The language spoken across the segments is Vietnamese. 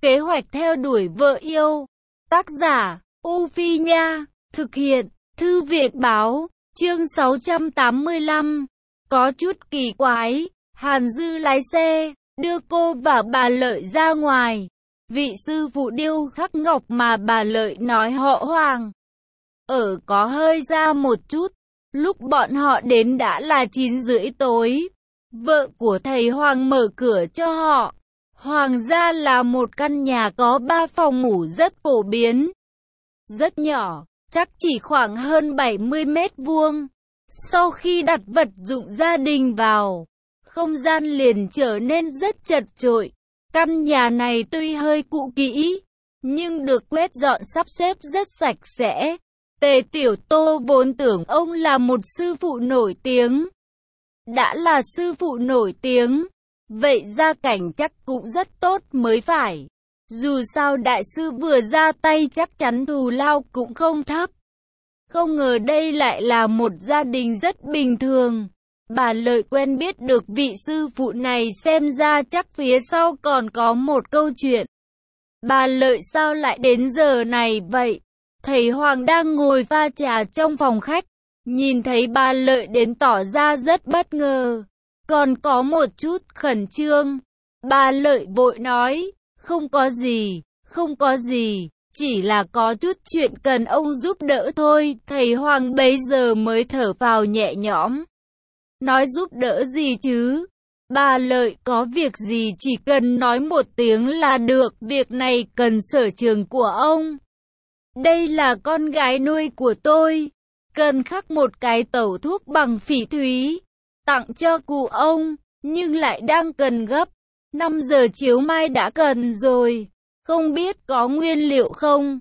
Kế hoạch theo đuổi vợ yêu. Tác giả, U Phi Nha. Thực hiện, Thư viện Báo. Chương 685. Có chút kỳ quái. Hàn Dư lái xe, đưa cô và bà Lợi ra ngoài. Vị sư phụ điêu khắc ngọc mà bà Lợi nói họ Hoàng ở có hơi ra một chút. Lúc bọn họ đến đã là 9:30 tối. Vợ của thầy Hoàng mở cửa cho họ. Hoàng gia là một căn nhà có 3 phòng ngủ rất phổ biến. Rất nhỏ, chắc chỉ khoảng hơn 70 mét vuông. Sau khi đặt vật dụng gia đình vào, không gian liền trở nên rất chật chội. Căn nhà này tuy hơi cũ kỹ, nhưng được quét dọn sắp xếp rất sạch sẽ. Tề Tiểu Tô vốn tưởng ông là một sư phụ nổi tiếng. Đã là sư phụ nổi tiếng, vậy gia cảnh chắc cũng rất tốt mới phải. Dù sao đại sư vừa ra tay chắc chắn thù lao cũng không thấp. Không ngờ đây lại là một gia đình rất bình thường. Bà Lợi quen biết được vị sư phụ này, xem ra chắc phía sau còn có một câu chuyện. Bà Lợi sao lại đến giờ này vậy? Thầy Hoàng đang ngồi pha trà trong phòng khách, nhìn thấy bà Lợi đến tỏ ra rất bất ngờ, còn có một chút khẩn trương. Bà Lợi vội nói, không có gì, không có gì, chỉ là có chút chuyện cần ông giúp đỡ thôi. Thầy Hoàng bấy giờ mới thở phào nhẹ nhõm. Nói giúp đỡ gì chứ? Bà Lợi có việc gì chỉ cần nói một tiếng là được, việc này cần sở trường của ông. Đây là con gái nuôi của tôi, cần khắc một cái tẩu thuốc bằng phỉ thúy, tặng cho cụ ông, nhưng lại đang cần gấp. 5 giờ chiều mai đã cần rồi, không biết có nguyên liệu không?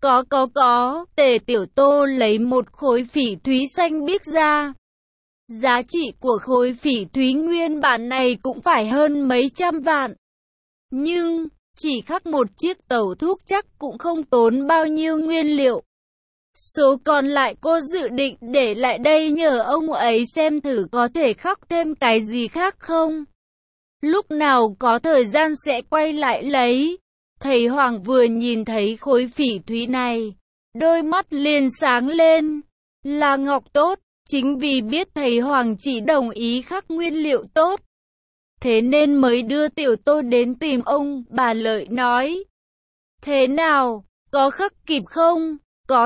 Có. Tề Tiểu Tô lấy một khối phỉ thúy xanh biếc ra. Giá trị của khối phỉ thúy nguyên bản này cũng phải hơn mấy trăm vạn. Nhưng chỉ khắc một chiếc tẩu thuốc chắc cũng không tốn bao nhiêu nguyên liệu. Số còn lại cô dự định để lại đây nhờ ông ấy xem thử có thể khắc thêm cái gì khác không. Lúc nào có thời gian sẽ quay lại lấy. Thầy Hoàng vừa nhìn thấy khối phỉ thúy này, đôi mắt liền sáng lên. Là ngọc tốt, chính vì biết thầy Hoàng chỉ đồng ý khắc nguyên liệu tốt, thế nên mới đưa Tiểu Tô đến tìm ông. Bà Lợi nói, thế nào, có khắc kịp không?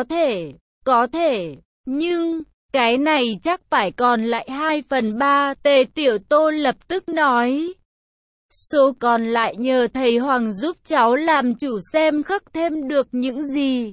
Có thể, nhưng cái này chắc phải còn lại 2/3. Tề Tiểu Tô lập tức nói, số còn lại nhờ thầy Hoàng giúp cháu làm chủ xem khắc thêm được những gì.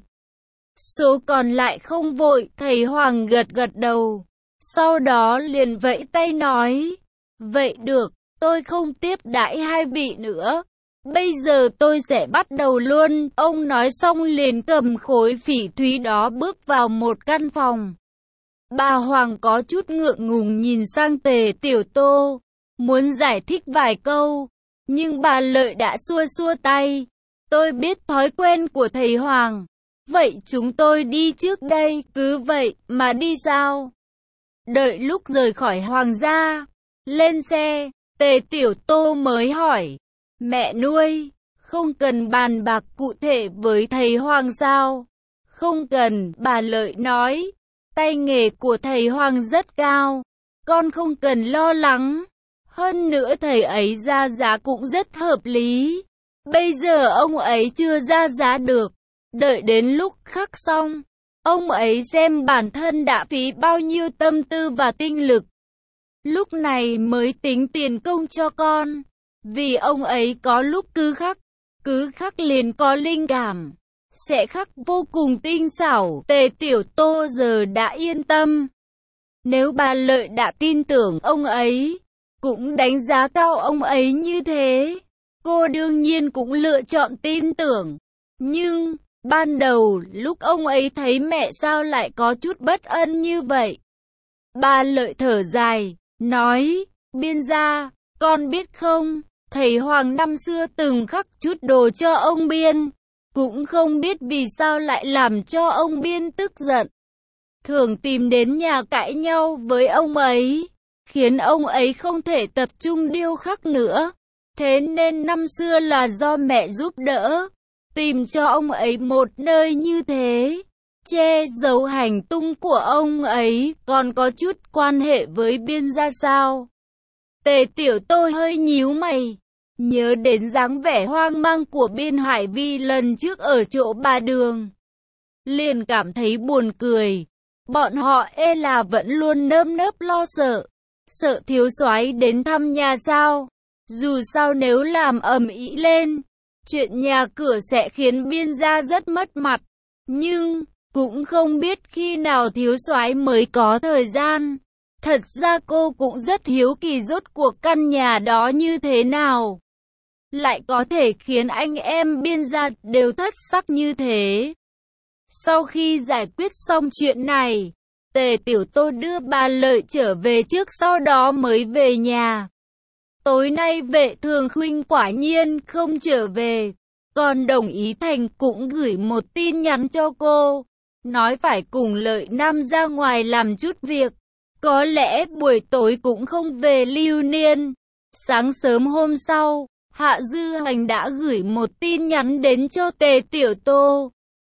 Số còn lại không vội. Thầy Hoàng gật đầu, sau đó liền vẫy tay nói, vậy được, tôi không tiếp đãi hai vị nữa. Bây giờ tôi sẽ bắt đầu luôn. Ông nói xong liền cầm khối phỉ thúy đó bước vào một căn phòng. Bà Hoàng có chút ngượng ngùng nhìn sang Tề Tiểu Tô, muốn giải thích vài câu, nhưng bà Lợi đã xua tay. Tôi biết thói quen của thầy Hoàng, vậy chúng tôi đi trước đây. Cứ vậy mà đi sao? Đợi lúc rời khỏi Hoàng gia, lên xe, Tề Tiểu Tô mới hỏi, mẹ nuôi, không cần bàn bạc cụ thể với thầy Hoàng sao? Không cần, bà Lợi nói, tay nghề của thầy Hoàng rất cao, con không cần lo lắng. Hơn nữa thầy ấy ra giá cũng rất hợp lý. Bây giờ ông ấy chưa ra giá được, đợi đến lúc khắc xong, ông ấy xem bản thân đã phí bao nhiêu tâm tư và tinh lực, lúc này mới tính tiền công cho con. Vì ông ấy có lúc cứ khắc liền có linh cảm, sẽ khắc vô cùng tinh xảo. Tề Tiểu Tô giờ đã yên tâm. Nếu bà Lợi đã tin tưởng ông ấy, cũng đánh giá cao ông ấy như thế, cô đương nhiên cũng lựa chọn tin tưởng. Nhưng ban đầu lúc ông ấy thấy mẹ sao lại có chút bất ân như vậy, bà Lợi thở dài, nói, Biên gia, con biết không, thầy Hoàng năm xưa từng khắc chút đồ cho ông Biên, cũng không biết vì sao lại làm cho ông Biên tức giận, thường tìm đến nhà cãi nhau với ông ấy, khiến ông ấy không thể tập trung điêu khắc nữa. Thế nên năm xưa là do mẹ giúp đỡ, tìm cho ông ấy một nơi như thế, che giấu hành tung của ông ấy, còn có chút quan hệ với Biên gia sao? Tề Tiểu Tô hơi nhíu mày, nhớ đến dáng vẻ hoang mang của Biên Hải Vi lần trước ở chỗ bà Đường, liền cảm thấy buồn cười. Bọn họ là vẫn luôn nơm nớp lo sợ, sợ thiếu soái đến thăm nhà sao? Dù sao nếu làm ầm ĩ lên, chuyện nhà cửa sẽ khiến Biên gia rất mất mặt. Nhưng cũng không biết khi nào thiếu soái mới có thời gian. Thật ra cô cũng rất hiếu kỳ rốt cuộc căn nhà đó như thế nào, lại có thể khiến anh em Biên gia đều thất sắc như thế. Sau khi giải quyết xong chuyện này, Tề Tiểu Tô đưa bà Lợi trở về trước, sau đó mới về nhà. Tối nay Vệ Thường Khuynh quả nhiên không trở về, còn Đồng Ý Thành cũng gửi một tin nhắn cho cô, nói phải cùng Lợi Nam ra ngoài làm chút việc, có lẽ buổi tối cũng không về lưu niên. Sáng sớm hôm sau, Hạ Dư Hành đã gửi một tin nhắn đến cho Tề Tiểu Tô,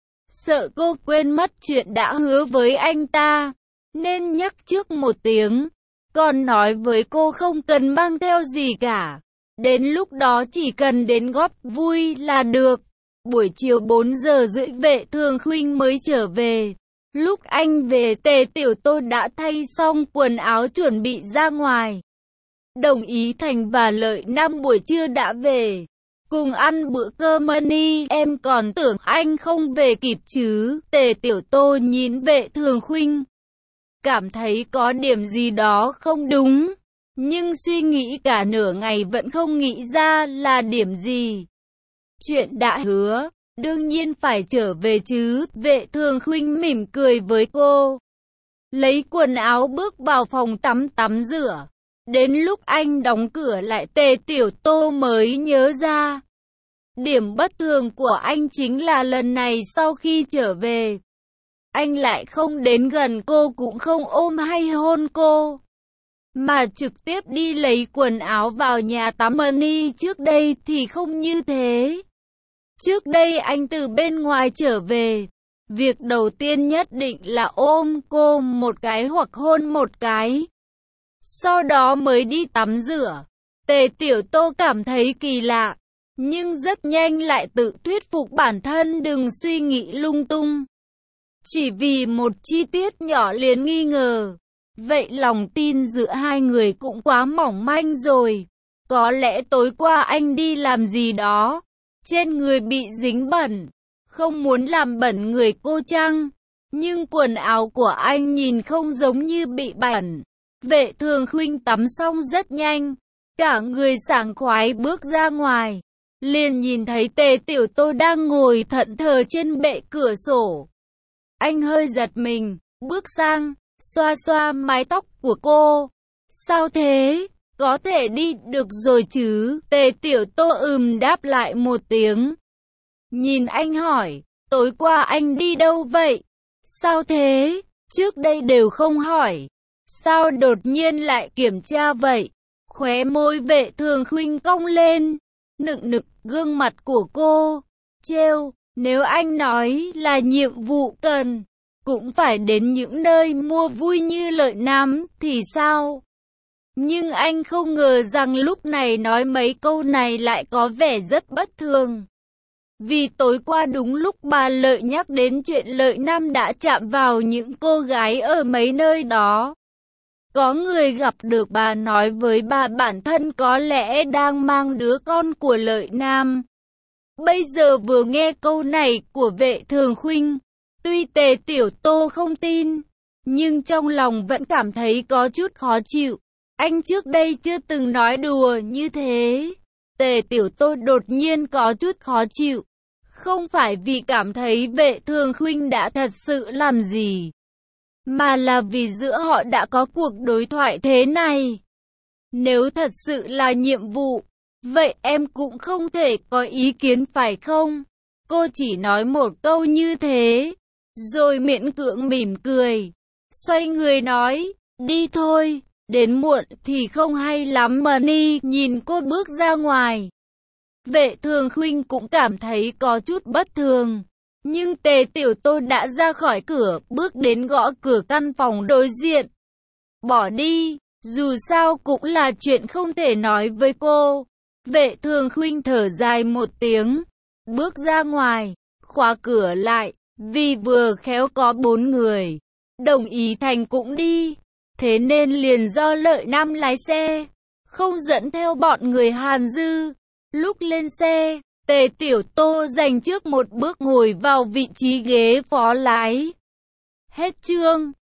sợ cô quên mất chuyện đã hứa với anh ta, nên nhắc trước một tiếng, còn nói với cô không cần mang theo gì cả, đến lúc đó chỉ cần đến góp vui là được. Buổi chiều 4 giờ rưỡi Vệ Thường Khuynh mới trở về. Lúc anh về, Tề Tiểu Tô đã thay xong quần áo chuẩn bị ra ngoài. Đồng Ý Thành và Lợi Nam buổi trưa đã về, cùng ăn bữa cơm mani. Em còn tưởng anh không về kịp chứ? Tề Tiểu Tô nhìn Vệ Thường Khuynh, cảm thấy có điểm gì đó không đúng, nhưng suy nghĩ cả nửa ngày vẫn không nghĩ ra là điểm gì. Chuyện đã hứa, đương nhiên phải trở về chứ. Vệ Thường Khuynh mỉm cười với cô, lấy quần áo bước vào phòng tắm rửa. Đến lúc anh đóng cửa lại, Tề Tiểu Tô mới nhớ ra, điểm bất thường của anh chính là lần này sau khi trở về, anh lại không đến gần cô, cũng không ôm hay hôn cô, mà trực tiếp đi lấy quần áo vào nhà tắm mani. Trước đây thì không như thế. Trước đây anh từ bên ngoài trở về, việc đầu tiên nhất định là ôm cô một cái hoặc hôn một cái, sau đó mới đi tắm rửa. Tề Tiểu Tô cảm thấy kỳ lạ, nhưng rất nhanh lại tự thuyết phục bản thân đừng suy nghĩ lung tung. Chỉ vì một chi tiết nhỏ liền nghi ngờ, vậy lòng tin giữa hai người cũng quá mỏng manh rồi. Có lẽ tối qua anh đi làm gì đó, trên người bị dính bẩn, không muốn làm bẩn người cô chăng? Nhưng quần áo của anh nhìn không giống như bị bẩn. Vệ Thường Khuynh tắm xong rất nhanh, cả người sảng khoái bước ra ngoài, liền nhìn thấy Tề Tiểu Tô đang ngồi thẫn thờ trên bệ cửa sổ. Anh hơi giật mình, bước sang, xoa xoa mái tóc của cô. Sao thế? Có thể đi được rồi chứ? Tề Tiểu Tô đáp lại một tiếng. Nhìn anh hỏi, tối qua anh đi đâu vậy? Sao thế? Trước đây đều không hỏi, sao đột nhiên lại kiểm tra vậy? Khóe môi Vệ Thường Khuynh cong lên, nựng nực gương mặt của cô, trêu, nếu anh nói là nhiệm vụ cần, cũng phải đến những nơi mua vui như Lợi Nam thì sao? Nhưng anh không ngờ rằng lúc này nói mấy câu này lại có vẻ rất bất thường. Vì tối qua đúng lúc bà Lợi nhắc đến chuyện Lợi Nam đã chạm vào những cô gái ở mấy nơi đó. Có người gặp được bà nói với bà bản thân có lẽ đang mang đứa con của Lợi Nam. Bây giờ vừa nghe câu này của Vệ Thường Khuynh, tuy Tề Tiểu Tô không tin, nhưng trong lòng vẫn cảm thấy có chút khó chịu. Anh trước đây chưa từng nói đùa như thế. Tề Tiểu Tô đột nhiên có chút khó chịu, không phải vì cảm thấy Vệ Thường Khuynh đã thật sự làm gì, mà là vì giữa họ đã có cuộc đối thoại thế này. Nếu thật sự là nhiệm vụ, vậy em cũng không thể có ý kiến phải không? Cô chỉ nói một câu như thế, rồi miễn cưỡng mỉm cười, xoay người nói, đi thôi. đến muộn thì không hay lắm mà Ni nhìn cô bước ra ngoài. Vệ Thường Khuynh cũng cảm thấy có chút bất thường. Nhưng Tề Tiểu Tô đã ra khỏi cửa, bước đến gõ cửa căn phòng đối diện. Bỏ đi, dù sao cũng là chuyện không thể nói với cô. Vệ Thường Khuynh thở dài một tiếng, bước ra ngoài, khóa cửa lại, vì vừa khéo có 4 người. Đồng Ý Thành cũng đi, thế nên liền do Lợi Nam lái xe, không dẫn theo bọn người Hàn Dư. Lúc lên xe, Tề Tiểu Tô dành trước một bước ngồi vào vị trí ghế phó lái. Hết chương.